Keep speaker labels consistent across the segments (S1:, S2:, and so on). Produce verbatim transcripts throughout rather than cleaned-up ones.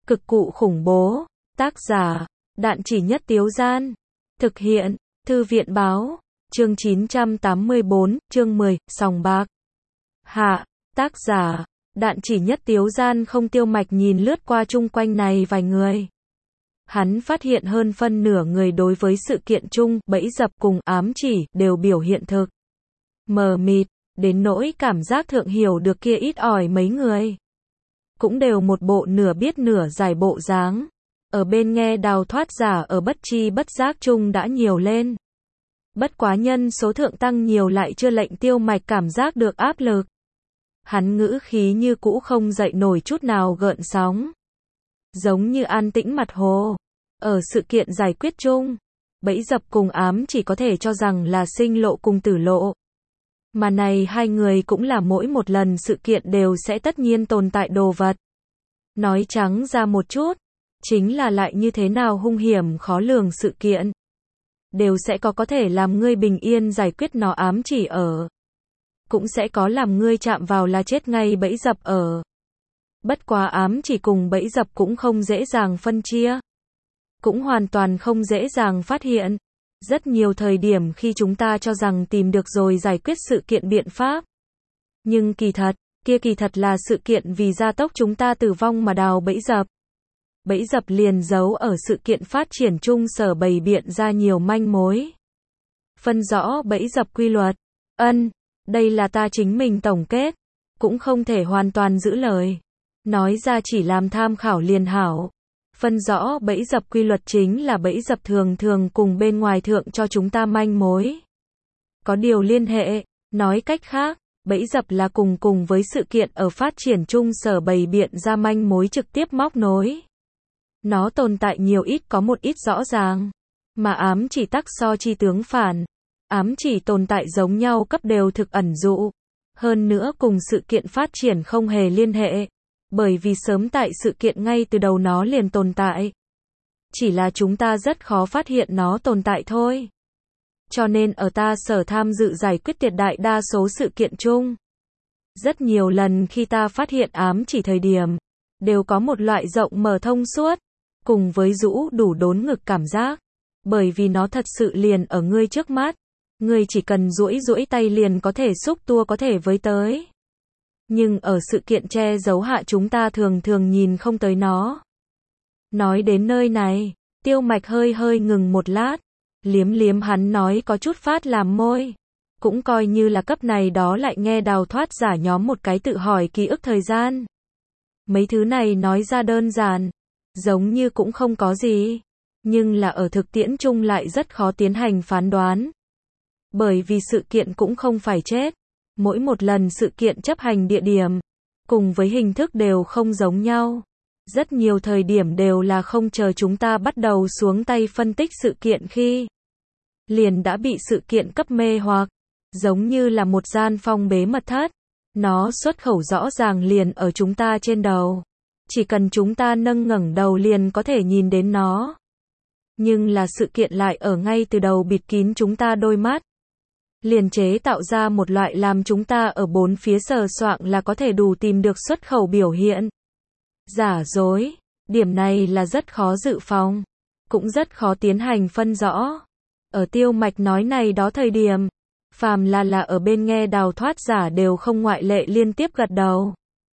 S1: Cực cụ khủng bố. Tác giả, Đạn Chỉ Nhất Tiếu Gian. Thực hiện, Thư viện báo. Chương chín trăm tám mươi bốn, chương mười, sòng bạc. Hạ, tác giả, Đạn Chỉ Nhất Tiếu Gian. Không Tiêu Mạch nhìn lướt qua chung quanh này vài người. Hắn phát hiện hơn phân nửa người đối với sự kiện chung, bẫy dập cùng ám chỉ, đều biểu hiện thực mờ mịt, đến nỗi cảm giác thượng hiểu được kia ít ỏi mấy người. Cũng đều một bộ nửa biết nửa giải bộ dáng. Ở bên nghe đào thoát giả ở bất chi bất giác chung đã nhiều lên. Bất quá nhân số thượng tăng nhiều lại chưa lệnh Tiêu Mạch cảm giác được áp lực. Hắn ngữ khí như cũ không dậy nổi chút nào gợn sóng. Giống như an tĩnh mặt hồ. Ở sự kiện giải quyết chung, bẫy dập cùng ám chỉ có thể cho rằng là sinh lộ cùng tử lộ. Mà này hai người cũng là mỗi một lần sự kiện đều sẽ tất nhiên tồn tại đồ vật. Nói trắng ra một chút, chính là lại như thế nào hung hiểm khó lường sự kiện, đều sẽ có có thể làm ngươi bình yên giải quyết nó ám chỉ ở. Cũng sẽ có làm ngươi chạm vào là chết ngay bẫy dập ở. Bất quá ám chỉ cùng bẫy dập cũng không dễ dàng phân chia. Cũng hoàn toàn không dễ dàng phát hiện. Rất nhiều thời điểm khi chúng ta cho rằng tìm được rồi giải quyết sự kiện biện pháp. Nhưng kỳ thật, kia kỳ thật là sự kiện vì gia tốc chúng ta tử vong mà đào bẫy dập. Bẫy dập liền giấu ở sự kiện phát triển chung sở bày biện ra nhiều manh mối. Phân rõ bẫy dập quy luật. Ân, đây là ta chính mình tổng kết. Cũng không thể hoàn toàn giữ lời. Nói ra chỉ làm tham khảo liền hảo. Phân rõ bẫy dập quy luật chính là bẫy dập thường thường cùng bên ngoài thượng cho chúng ta manh mối. Có điều liên hệ, nói cách khác, bẫy dập là cùng cùng với sự kiện ở phát triển chung sở bày biện ra manh mối trực tiếp móc nối. Nó tồn tại nhiều ít có một ít rõ ràng, mà ám chỉ tắc so chi tướng phản. Ám chỉ tồn tại giống nhau cấp đều thực ẩn dụ, hơn nữa cùng sự kiện phát triển không hề liên hệ. Bởi vì sớm tại sự kiện ngay từ đầu nó liền tồn tại. Chỉ là chúng ta rất khó phát hiện nó tồn tại thôi. Cho nên ở ta sở tham dự giải quyết tuyệt đại đa số sự kiện chung. Rất nhiều lần khi ta phát hiện ám chỉ thời điểm, đều có một loại rộng mở thông suốt, cùng với rũ đủ đốn ngực cảm giác. Bởi vì nó thật sự liền ở ngươi trước mắt. Ngươi chỉ cần duỗi duỗi tay liền có thể xúc tua có thể với tới. Nhưng ở sự kiện che giấu hạ chúng ta thường thường nhìn không tới nó. Nói đến nơi này, Tiêu Mạch hơi hơi ngừng một lát. Liếm liếm hắn nói có chút phát làm môi. Cũng coi như là cấp này đó lại nghe đào thoát giả nhóm một cái tự hỏi ký ức thời gian. Mấy thứ này nói ra đơn giản, giống như cũng không có gì. Nhưng là ở thực tiễn chung lại rất khó tiến hành phán đoán. Bởi vì sự kiện cũng không phải chết. Mỗi một lần sự kiện chấp hành địa điểm, cùng với hình thức đều không giống nhau. Rất nhiều thời điểm đều là không chờ chúng ta bắt đầu xuống tay phân tích sự kiện khi liền đã bị sự kiện cấp mê hoặc, giống như là một gian phong bế mật thất. Nó xuất khẩu rõ ràng liền ở chúng ta trên đầu. Chỉ cần chúng ta nâng ngẩng đầu liền có thể nhìn đến nó. Nhưng là sự kiện lại ở ngay từ đầu bịt kín chúng ta đôi mắt. Liền chế tạo ra một loại làm chúng ta ở bốn phía sờ soạng là có thể đủ tìm được xuất khẩu biểu hiện. Giả dối, điểm này là rất khó dự phòng, cũng rất khó tiến hành phân rõ. Ở Tiêu Mạch nói này đó thời điểm, phàm là là ở bên nghe đào thoát giả đều không ngoại lệ liên tiếp gật đầu.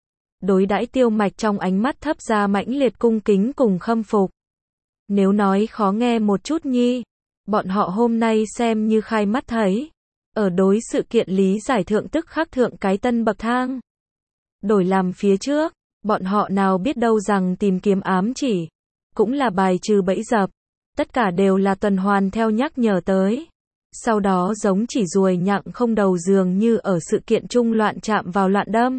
S1: Đối đãi Tiêu Mạch trong ánh mắt thấp ra mãnh liệt cung kính cùng khâm phục. Nếu nói khó nghe một chút nhi, bọn họ hôm nay xem như khai mắt thấy. Ở đối sự kiện lý giải thượng tức khắc thượng cái tân bậc thang. Đổi làm phía trước, bọn họ nào biết đâu rằng tìm kiếm ám chỉ, cũng là bài trừ bẫy dập. Tất cả đều là tuần hoàn theo nhắc nhở tới. Sau đó giống chỉ ruồi nhặng không đầu dường như ở sự kiện chung loạn chạm vào loạn đâm.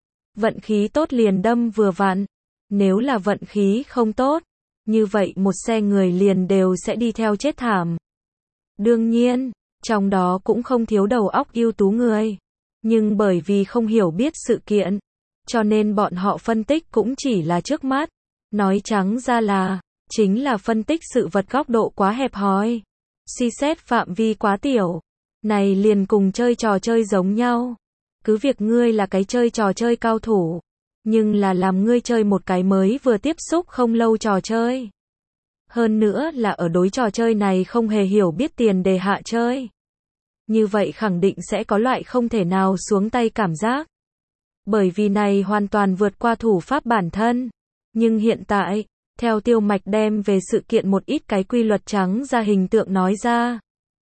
S1: Vận khí tốt liền đâm vừa vặn. Nếu là vận khí không tốt, như vậy một xe người liền đều sẽ đi theo chết thảm. Đương nhiên, trong đó cũng không thiếu đầu óc ưu tú người. Nhưng bởi vì không hiểu biết sự kiện, cho nên bọn họ phân tích cũng chỉ là trước mắt. Nói trắng ra là, chính là phân tích sự vật góc độ quá hẹp hòi. Suy xét phạm vi quá tiểu. Này liền cùng chơi trò chơi giống nhau. Cứ việc ngươi là cái chơi trò chơi cao thủ. nhưng là làm ngươi chơi một cái mới vừa tiếp xúc không lâu trò chơi. Hơn nữa là ở đối trò chơi này không hề hiểu biết tiền đề hạ chơi. Như vậy khẳng định sẽ có loại không thể nào xuống tay cảm giác. Bởi vì này hoàn toàn vượt qua thủ pháp bản thân. Nhưng hiện tại, theo Tiêu Mạch đem về sự kiện một ít cái quy luật trắng ra hình tượng nói ra.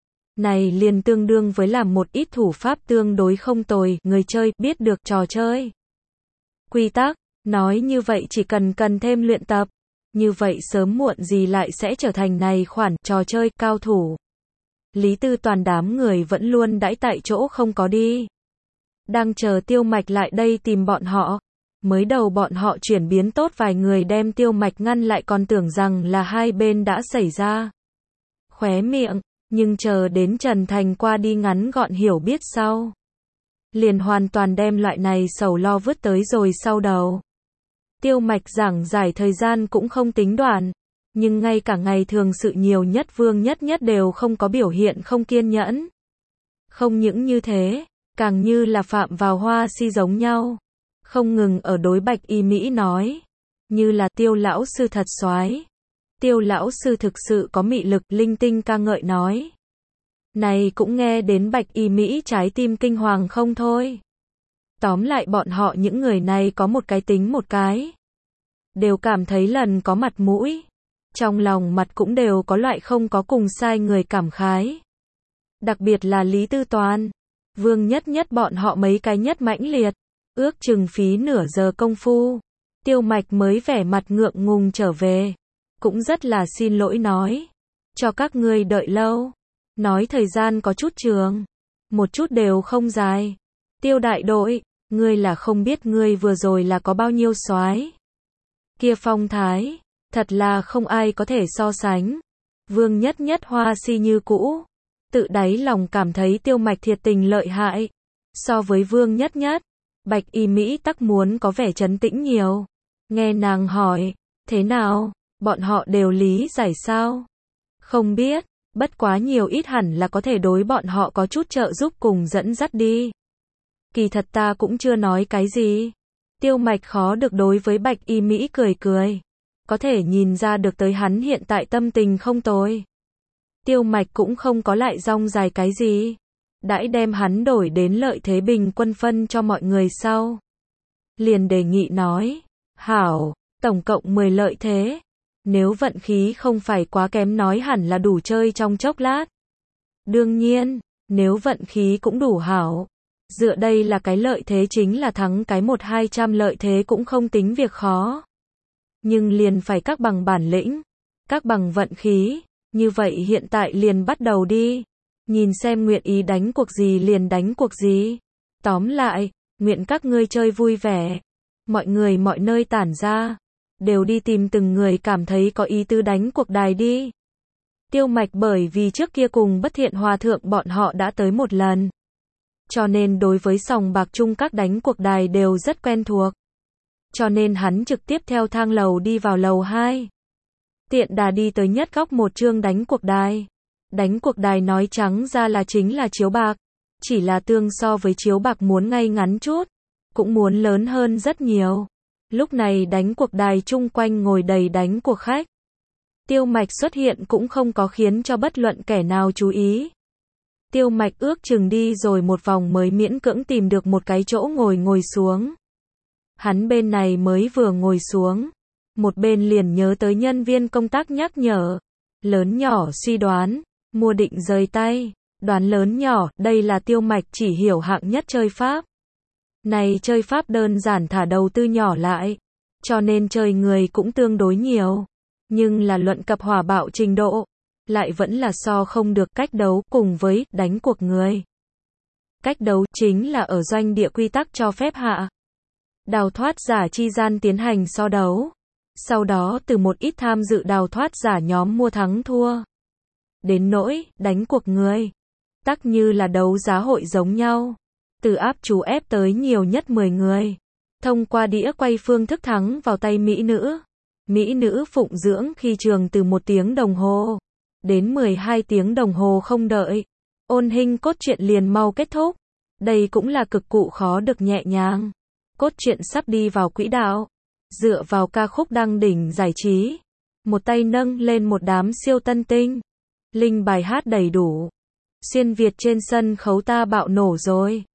S1: Này liền tương đương với làm một ít thủ pháp tương đối không tồi, người chơi biết được trò chơi. Quy tắc, nói như vậy chỉ cần cần thêm luyện tập. Như vậy sớm muộn gì lại sẽ trở thành này khoản trò chơi cao thủ. Lý Tư Toàn đám người vẫn luôn đãi tại chỗ không có đi. Đang chờ Tiêu Mạch lại đây tìm bọn họ. Mới đầu bọn họ chuyển biến tốt vài người đem Tiêu Mạch ngăn lại còn tưởng rằng là hai bên đã xảy ra khóe miệng, nhưng chờ đến Trần Thành qua đi ngắn gọn hiểu biết sau. Liền hoàn toàn đem loại này sầu lo vứt tới rồi sau đầu. Tiêu Mạch giảng giải thời gian cũng không tính đoạn, nhưng ngay cả ngày thường sự nhiều nhất Vương Nhất Nhất đều không có biểu hiện không kiên nhẫn. Không những như thế, càng như là phạm vào hoa si giống nhau. Không ngừng ở đối Bạch Y Mỹ nói, như là Tiêu lão sư thật soái, Tiêu lão sư thực sự có mị lực, linh tinh ca ngợi nói. Này cũng nghe đến Bạch Y Mỹ trái tim kinh hoàng không thôi. Tóm lại bọn họ những người này có một cái tính một cái. Đều cảm thấy lần có mặt mũi. Trong lòng mặt cũng đều có loại không có cùng sai người cảm khái. Đặc biệt là Lý Tư Toàn, Vương Nhất Nhất bọn họ mấy cái nhất mãnh liệt. Ước chừng phí nửa giờ công phu. Tiêu Mạch mới vẻ mặt ngượng ngùng trở về. Cũng rất là xin lỗi nói. Cho các ngươi đợi lâu. Nói thời gian có chút trường. Một chút đều không dài. Tiêu đại đội, ngươi là không biết ngươi vừa rồi là có bao nhiêu soái. Kia phong thái, thật là không ai có thể so sánh. Vương Nhất Nhất hoa si như cũ. Tự đáy lòng cảm thấy Tiêu Mạch thiệt tình lợi hại. So với Vương Nhất Nhất, Bạch Y Mỹ tắc muốn có vẻ trấn tĩnh nhiều. Nghe nàng hỏi, thế nào, bọn họ đều lý giải sao? Không biết, bất quá nhiều ít hẳn là có thể đối bọn họ có chút trợ giúp cùng dẫn dắt đi. Kỳ thật ta cũng chưa nói cái gì. Tiêu Mạch khó được đối với Bạch Y Mỹ cười cười. Có thể nhìn ra được tới hắn hiện tại tâm tình không tồi. Tiêu Mạch cũng không có lại rong dài cái gì. Đãi đem hắn đổi đến lợi thế bình quân phân cho mọi người sau. Liền đề nghị nói, hảo, tổng cộng mười lợi thế. Nếu vận khí không phải quá kém nói hẳn là đủ chơi trong chốc lát. Đương nhiên, nếu vận khí cũng đủ hảo. Dựa đây là cái lợi thế chính là thắng cái một hai trăm lợi thế cũng không tính việc khó. Nhưng liền phải các bằng bản lĩnh, các bằng vận khí. Như vậy hiện tại liền bắt đầu đi. Nhìn xem nguyện ý đánh cuộc gì liền đánh cuộc gì. Tóm lại, nguyện các ngươi chơi vui vẻ. Mọi người mọi nơi tản ra. Đều đi tìm từng người cảm thấy có ý tứ đánh cuộc đài đi. Tiêu Mạch bởi vì trước kia cùng Bất Thiện Hòa Thượng bọn họ đã tới một lần. Cho nên đối với sòng bạc chung các đánh cuộc đài đều rất quen thuộc. Cho nên hắn trực tiếp theo thang lầu đi vào lầu hai. Tiện đà đi tới nhất góc một chương đánh cuộc đài. Đánh cuộc đài nói trắng ra là chính là chiếu bạc. Chỉ là tương so với chiếu bạc muốn ngay ngắn chút. Cũng muốn lớn hơn rất nhiều. Lúc này đánh cuộc đài chung quanh ngồi đầy đánh cuộc khách. Tiêu Mạch xuất hiện cũng không có khiến cho bất luận kẻ nào chú ý. Tiêu Mạch ước chừng đi rồi một vòng mới miễn cưỡng tìm được một cái chỗ ngồi ngồi xuống. Hắn bên này mới vừa ngồi xuống. Một bên liền nhớ tới nhân viên công tác nhắc nhở. Lớn nhỏ suy đoán. Mua định rời tay. Đoán lớn nhỏ, đây là Tiêu Mạch chỉ hiểu hạng nhất chơi pháp. Này chơi pháp đơn giản thả đầu tư nhỏ lại. Cho nên chơi người cũng tương đối nhiều. Nhưng là luận cập hỏa bạo trình độ. Lại vẫn là so không được cách đấu cùng với đánh cuộc người. Cách đấu chính là ở doanh địa quy tắc cho phép hạ. Đào thoát giả chi gian tiến hành so đấu. Sau đó từ một ít tham dự đào thoát giả nhóm mua thắng thua. Đến nỗi đánh cuộc người. Tắc như là đấu giá hội giống nhau. Từ áp chú ép tới nhiều nhất mười người. Thông qua đĩa quay phương thức thắng vào tay mỹ nữ. Mỹ nữ phụng dưỡng khi trường từ một tiếng đồng hồ. Đến mười hai tiếng đồng hồ không đợi. Ôn hình cốt truyện liền mau kết thúc. Đây cũng là cực cụ khó được nhẹ nhàng. Cốt truyện sắp đi vào quỹ đạo. Dựa vào ca khúc đăng đỉnh giải trí. Một tay nâng lên một đám siêu tân tinh. Linh bài hát đầy đủ. Xuyên Việt trên sân khấu ta bạo nổ rồi.